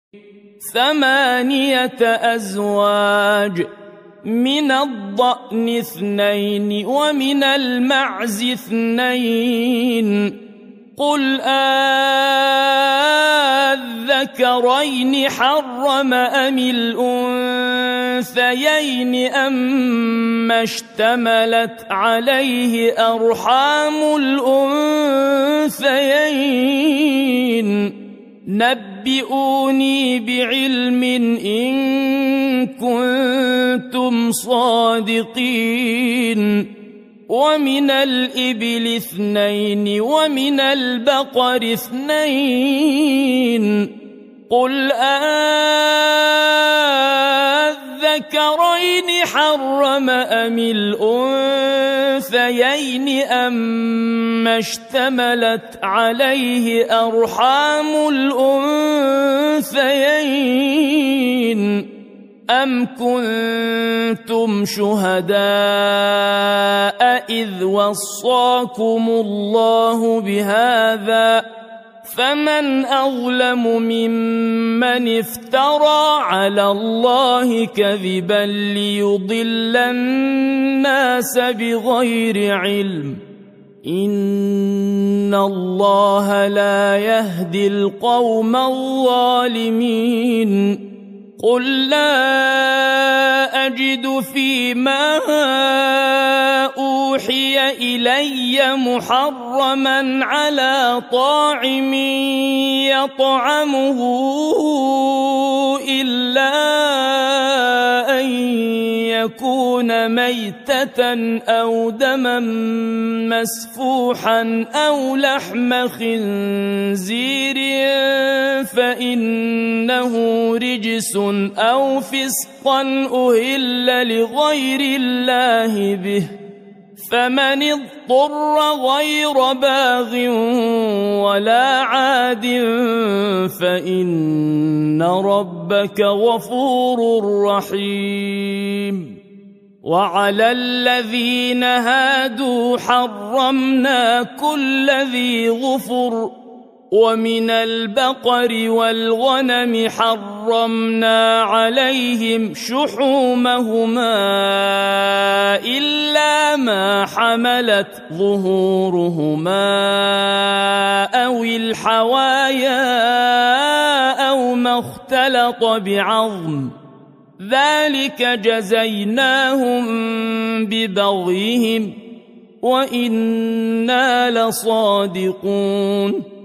8 أزواج، من الضأن 2 ومن المعز 2. قل أذكرين حرم أم الأنثيين أما اشتملت عليه أرحام الأنثيين؟ نبئوني بعلم إن كنتم صادقين. ومن الإبل 2 ومن البقر 2. قل أذكرين حرم أم الأنثيين أما اشتملت عليه أرحام الأنثيين؟ أم كنتم شهداء إذ وصاكم الله بهذا؟ فمن أظلم ممن افترى على الله كذبا ليضل الناس بغير علم. إن الله لا يهدي القوم الظالمين. قل لا أجد فيما أوحي إلي محرما على طاعم يطعمه إلا أن يكون ميتة أو دما مسفوحا أو لحم خنزير فإنه رجس أو فسقا أهل لغير الله به. فمن اضطر غير باغ ولا عاد فإن ربك غفور رحيم. وعلى الذين هادوا حرمنا كل ذي ظفر، ومن البقر والغنم حرمنا عليهم شحومهما إلا ما حملت ظهورهما أو الحوايا أو ما اختلط بعظم، ذلك جزيناهم ببغيهم وإنا لصادقون.